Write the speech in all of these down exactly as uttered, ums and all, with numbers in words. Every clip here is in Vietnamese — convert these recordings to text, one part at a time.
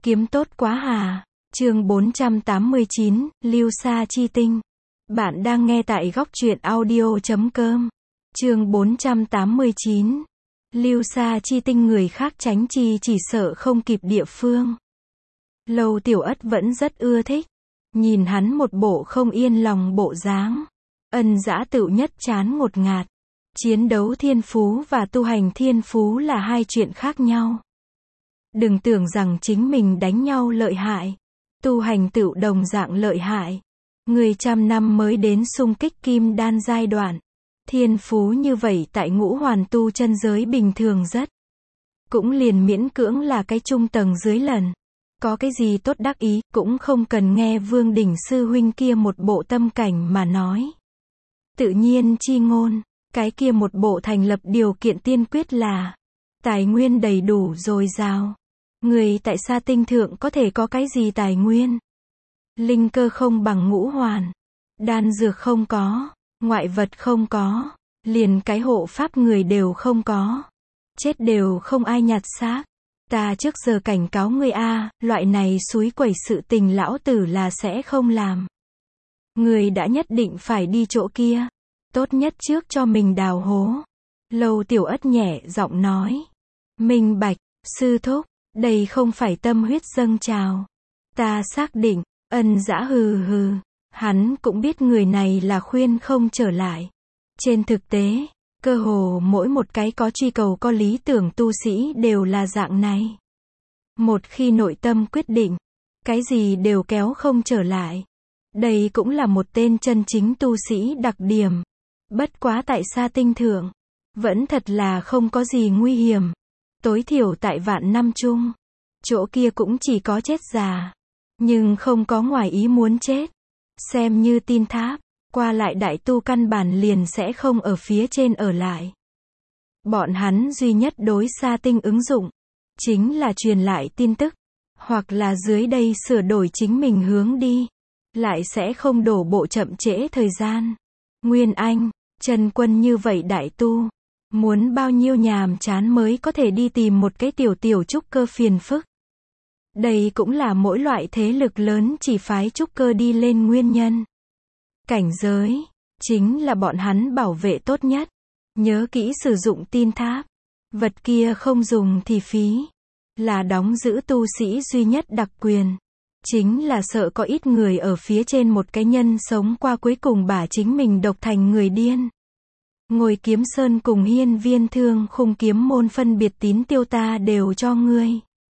Kiếm tốt quá hà. Chương bốn trăm tám mươi chín, Lưu Sa Chi Tinh. Bạn đang nghe tại góc truyện audio chấm com. Chương bốn trăm tám mươi chín. Lưu Sa Chi Tinh, người khác tránh chi chỉ sợ không kịp địa phương. Lâu Tiểu Ất vẫn rất ưa thích. Nhìn hắn một bộ không yên lòng bộ dáng. Ân Dã tựu nhất chán ngột ngạt. Chiến đấu thiên phú và tu hành thiên phú là hai chuyện khác nhau. Đừng tưởng rằng chính mình đánh nhau lợi hại. Tu hành tựu đồng dạng lợi hại. Người trăm năm mới đến xung kích kim đan giai đoạn. Thiên phú như vậy tại ngũ hoàn tu chân giới bình thường rất. Cũng liền miễn cưỡng là cái trung tầng dưới lần. Có cái gì tốt đắc ý, cũng không cần nghe Vương Đỉnh sư huynh kia một bộ tâm cảnh mà nói. Tự nhiên chi ngôn, cái kia một bộ thành lập điều kiện tiên quyết là tài nguyên đầy đủ dồi dào. Người tại Sa Tinh thượng có thể có cái gì tài nguyên? Linh cơ không bằng ngũ hoàn, đan dược không có, ngoại vật không có, liền cái hộ pháp người đều không có. Chết đều không ai nhặt xác. Ta trước giờ cảnh cáo ngươi a, loại này suối quẩy sự tình lão tử là sẽ không làm. Người đã nhất định phải đi chỗ kia, tốt nhất trước cho mình đào hố. Lâu Tiểu Ất nhẹ giọng nói. Minh bạch, sư thúc, đây không phải tâm huyết dâng trào. Ta xác định. Ân Dã hừ hừ, hắn cũng biết người này là khuyên không trở lại. Trên thực tế, cơ hồ mỗi một cái có truy cầu có lý tưởng tu sĩ đều là dạng này. Một khi nội tâm quyết định, cái gì đều kéo không trở lại. Đây cũng là một tên chân chính tu sĩ đặc điểm. Bất quá tại Sa Tinh thượng, vẫn thật là không có gì nguy hiểm. Tối thiểu tại vạn năm chung, chỗ kia cũng chỉ có chết già. Nhưng không có ngoài ý muốn chết. Xem như tin tháp, qua lại đại tu căn bản liền sẽ không ở phía trên ở lại. Bọn hắn duy nhất đối Sa Tinh ứng dụng, chính là truyền lại tin tức, hoặc là dưới đây sửa đổi chính mình hướng đi, lại sẽ không đổ bộ chậm trễ thời gian. Nguyên Anh, Trần Quân như vậy đại tu, muốn bao nhiêu nhàm chán mới có thể đi tìm một cái tiểu tiểu trúc cơ phiền phức. Đây cũng là mỗi loại thế lực lớn chỉ phái trúc cơ đi lên nguyên nhân. Cảnh giới, chính là bọn hắn bảo vệ tốt nhất. Nhớ kỹ sử dụng tin tháp. Vật kia không dùng thì phí. Là đóng giữ tu sĩ duy nhất đặc quyền. Chính là sợ có ít người ở phía trên một cái nhân sống qua cuối cùng bả chính mình độc thành người điên. Ngồi Kiếm Sơn cùng Hiên Viên Thương Khung kiếm môn phân biệt tín tiêu ta đều cho ngươi.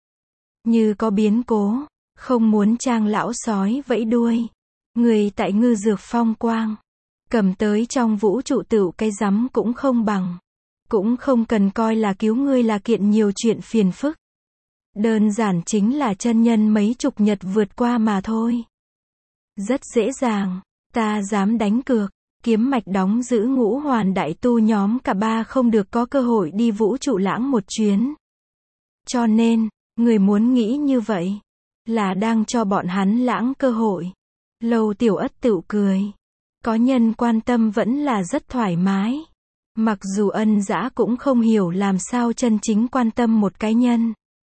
Như có biến cố, không muốn trang lão sói vẫy đuôi. Người tại Ngư Dược Phong quang, cầm tới trong vũ trụ tựu cái rắm cũng không bằng. Cũng không cần coi là cứu ngươi là kiện nhiều chuyện phiền phức. Đơn giản chính là chân nhân mấy chục nhật vượt qua mà thôi. Rất dễ dàng, ta dám đánh cược, kiếm mạch đóng giữ ngũ hoàn đại tu nhóm cả ba không được có cơ hội đi vũ trụ lãng một chuyến. Cho nên, người muốn nghĩ như vậy, là đang cho bọn hắn lãng cơ hội. Lâu Tiểu Ất tựu cười. Có nhân quan tâm vẫn là rất thoải mái. Mặc dù Ân Dã cũng không hiểu làm sao chân chính quan tâm một cái nhân.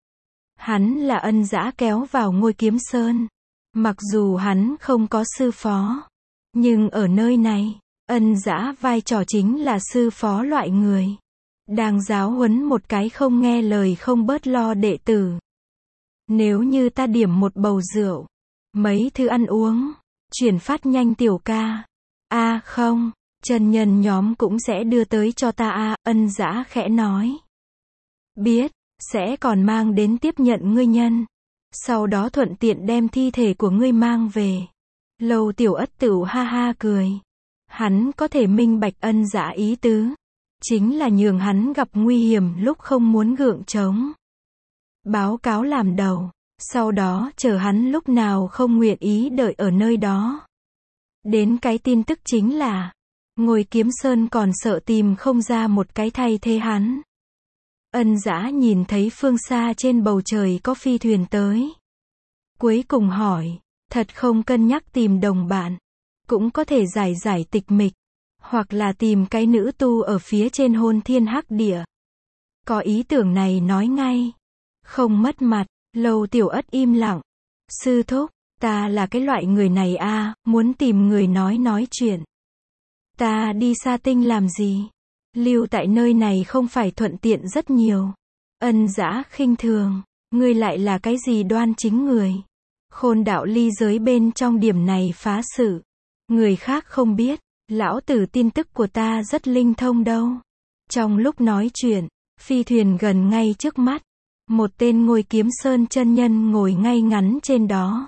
Hắn là Ân Dã kéo vào ngôi Kiếm Sơn. Mặc dù hắn không có sư phó. Nhưng ở nơi này, Ân Dã vai trò chính là sư phó loại người. Đang giáo huấn một cái không nghe lời không bớt lo đệ tử. Nếu như ta điểm một bầu rượu, mấy thứ ăn uống, chuyển phát nhanh tiểu ca. A à, không, chân nhân nhóm cũng sẽ đưa tới cho ta a, à, Ân Dã khẽ nói. Biết, sẽ còn mang đến tiếp nhận ngươi nhân. Sau đó thuận tiện đem thi thể của ngươi mang về. Lâu Tiểu Ất tửu ha ha cười. Hắn có thể minh bạch Ân Dã ý tứ. Chính là nhường hắn gặp nguy hiểm lúc không muốn gượng chống. Báo cáo làm đầu, sau đó chờ hắn lúc nào không nguyện ý đợi ở nơi đó. Đến cái tin tức chính là, ngồi Kiếm Sơn còn sợ tìm không ra một cái thay thế hắn. Ân Dã nhìn thấy phương xa trên bầu trời có phi thuyền tới. Cuối cùng hỏi, thật không cân nhắc tìm đồng bạn, cũng có thể giải giải tịch mịch, hoặc là tìm cái nữ tu ở phía trên hôn thiên hắc địa. Có ý tưởng này nói ngay. Không mất mặt, Lâu Tiểu Ất im lặng. Sư thúc, ta là cái loại người này a, muốn tìm người nói nói chuyện. Ta đi Sa Tinh làm gì? Lưu tại nơi này không phải thuận tiện rất nhiều. Ân Dã khinh thường, ngươi lại là cái gì đoan chính người? Khôn đạo ly giới bên trong điểm này phá sự. Người khác không biết, lão tử tin tức của ta rất linh thông đâu. Trong lúc nói chuyện, phi thuyền gần ngay trước mắt. Một tên Ngôi Kiếm Sơn chân nhân ngồi ngay ngắn trên đó.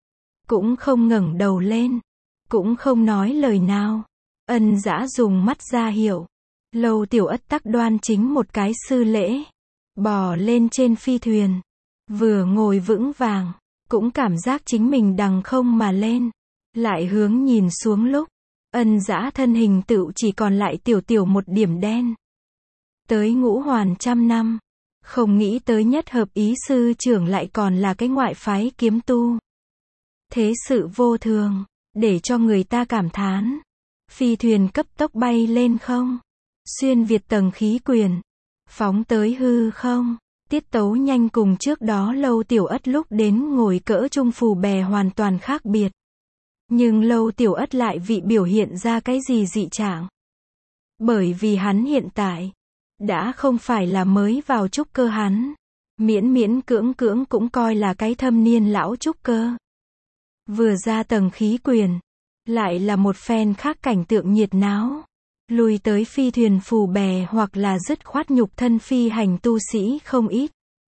Cũng không ngẩng đầu lên, cũng không nói lời nào. Ân Dã dùng mắt ra hiệu. Lâu Tiểu Ất tắc đoan chính một cái sư lễ. Bò lên trên phi thuyền. Vừa ngồi vững vàng, cũng cảm giác chính mình đằng không mà lên. Lại hướng nhìn xuống lúc, Ân Dã thân hình tựu chỉ còn lại tiểu tiểu một điểm đen. Tới ngũ hoàn trăm năm, không nghĩ tới nhất hợp ý sư trưởng lại còn là cái ngoại phái kiếm tu. Thế sự vô thường, để cho người ta cảm thán. Phi thuyền cấp tốc bay lên không, xuyên việt tầng khí quyển, phóng tới hư không. Tiết tấu nhanh cùng trước đó Lâu Tiểu Ất lúc đến ngồi cỡ trung phù bè hoàn toàn khác biệt. Nhưng Lâu Tiểu Ất lại vị biểu hiện ra cái gì dị trạng. Bởi vì hắn hiện tại đã không phải là mới vào trúc cơ hắn, miễn miễn cưỡng cưỡng cũng coi là cái thâm niên lão trúc cơ. Vừa ra tầng khí quyển, lại là một phen khác cảnh tượng nhiệt náo. Lùi tới phi thuyền phù bè hoặc là dứt khoát nhục thân phi hành tu sĩ không ít.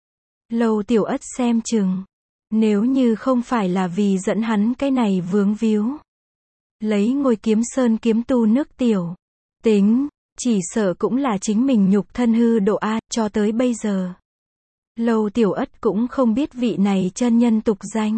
Lâu Tiểu Ất xem chừng, nếu như không phải là vì dẫn hắn cái này vướng víu, lấy Ngôi Kiếm Sơn kiếm tu nước tiểu, tính, chỉ sợ cũng là chính mình nhục thân hư độ A, cho tới bây giờ. Lâu Tiểu Ất cũng không biết vị này chân nhân tục danh.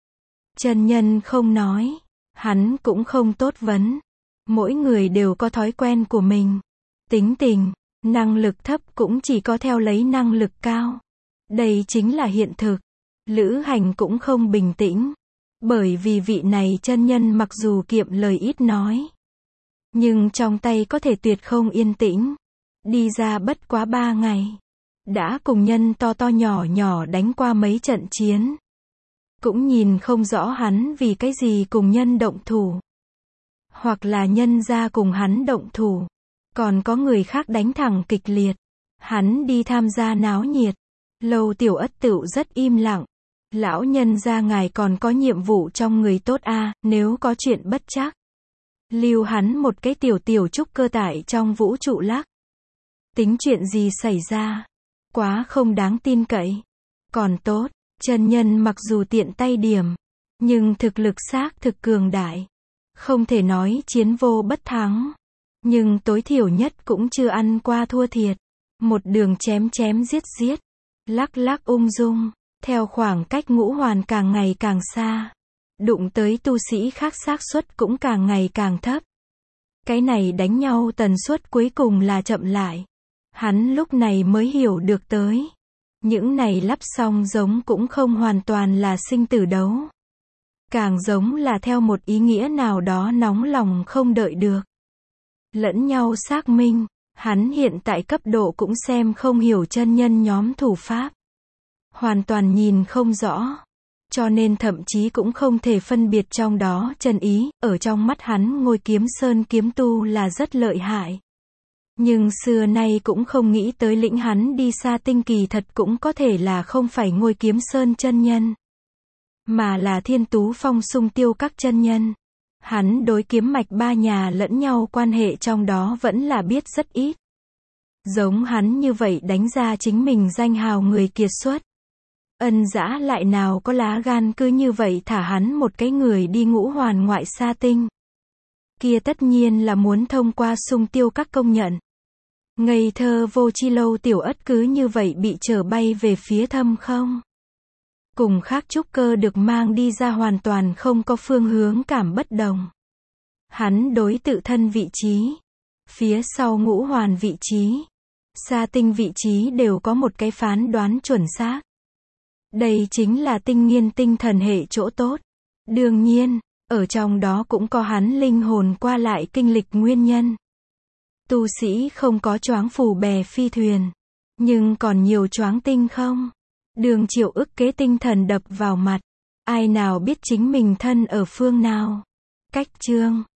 Chân nhân không nói, hắn cũng không tốt vấn. Mỗi người đều có thói quen của mình. Tính tình, năng lực thấp cũng chỉ có theo lấy năng lực cao. Đây chính là hiện thực. Lữ Hành cũng không bình tĩnh. Bởi vì vị này chân nhân mặc dù kiệm lời ít nói, nhưng trong tay có thể tuyệt không yên tĩnh. Đi ra bất quá ba ngày, đã cùng nhân to to nhỏ nhỏ đánh qua mấy trận chiến. Cũng nhìn không rõ hắn vì cái gì cùng nhân động thủ. Hoặc là nhân ra cùng hắn động thủ. Còn có người khác đánh thẳng kịch liệt. Hắn đi tham gia náo nhiệt. Lâu Tiểu Ất tựu rất im lặng. Lão nhân ra ngài còn có nhiệm vụ trong người tốt a, nếu có chuyện bất trắc. Lưu hắn một cái tiểu tiểu trúc cơ tại trong vũ trụ lắc. Tính chuyện gì xảy ra? Quá không đáng tin cậy. Còn tốt, chân nhân mặc dù tiện tay điểm, nhưng thực lực xác thực cường đại. Không thể nói chiến vô bất thắng, nhưng tối thiểu nhất cũng chưa ăn qua thua thiệt. Một đường chém chém giết giết, lắc lắc ung dung, theo khoảng cách ngũ hoàn càng ngày càng xa. Đụng tới tu sĩ khác xác suất cũng càng ngày càng thấp. Cái này đánh nhau tần suất cuối cùng là chậm lại. Hắn lúc này mới hiểu được tới. Những này lắp xong giống cũng không hoàn toàn là sinh tử đấu. Càng giống là theo một ý nghĩa nào đó nóng lòng không đợi được. Lẫn nhau xác minh, hắn hiện tại cấp độ cũng xem không hiểu chân nhân nhóm thủ pháp. Hoàn toàn nhìn không rõ. Cho nên thậm chí cũng không thể phân biệt trong đó chân ý, ở trong mắt hắn Ngôi Kiếm Sơn kiếm tu là rất lợi hại. Nhưng xưa nay cũng không nghĩ tới lĩnh hắn đi Sa Tinh kỳ thật cũng có thể là không phải Ngôi Kiếm Sơn chân nhân, mà là Thiên Tú Phong Sung Tiêu các chân nhân. Hắn đối kiếm mạch ba nhà lẫn nhau quan hệ trong đó vẫn là biết rất ít. Giống hắn như vậy đánh ra chính mình danh hào người kiệt xuất. Ân Dã lại nào có lá gan cứ như vậy thả hắn một cái người đi ngũ hoàn ngoại Sa Tinh. Kia tất nhiên là muốn thông qua Sung Tiêu các công nhận. Ngây thơ vô chi Lâu Tiểu Ất cứ như vậy bị trở bay về phía thâm không. Cùng khác trúc cơ được mang đi ra hoàn toàn không có phương hướng cảm bất đồng. Hắn đối tự thân vị trí, phía sau ngũ hoàn vị trí, Sa Tinh vị trí đều có một cái phán đoán chuẩn xác. Đây chính là tinh nghiên tinh thần hệ chỗ tốt. Đương nhiên, ở trong đó cũng có hắn linh hồn qua lại kinh lịch nguyên nhân. Tu sĩ không có choáng phù bè phi thuyền, nhưng còn nhiều choáng tinh không. Đường Triệu ức kế tinh thần đập vào mặt. Ai nào biết chính mình thân ở phương nào. Cách chương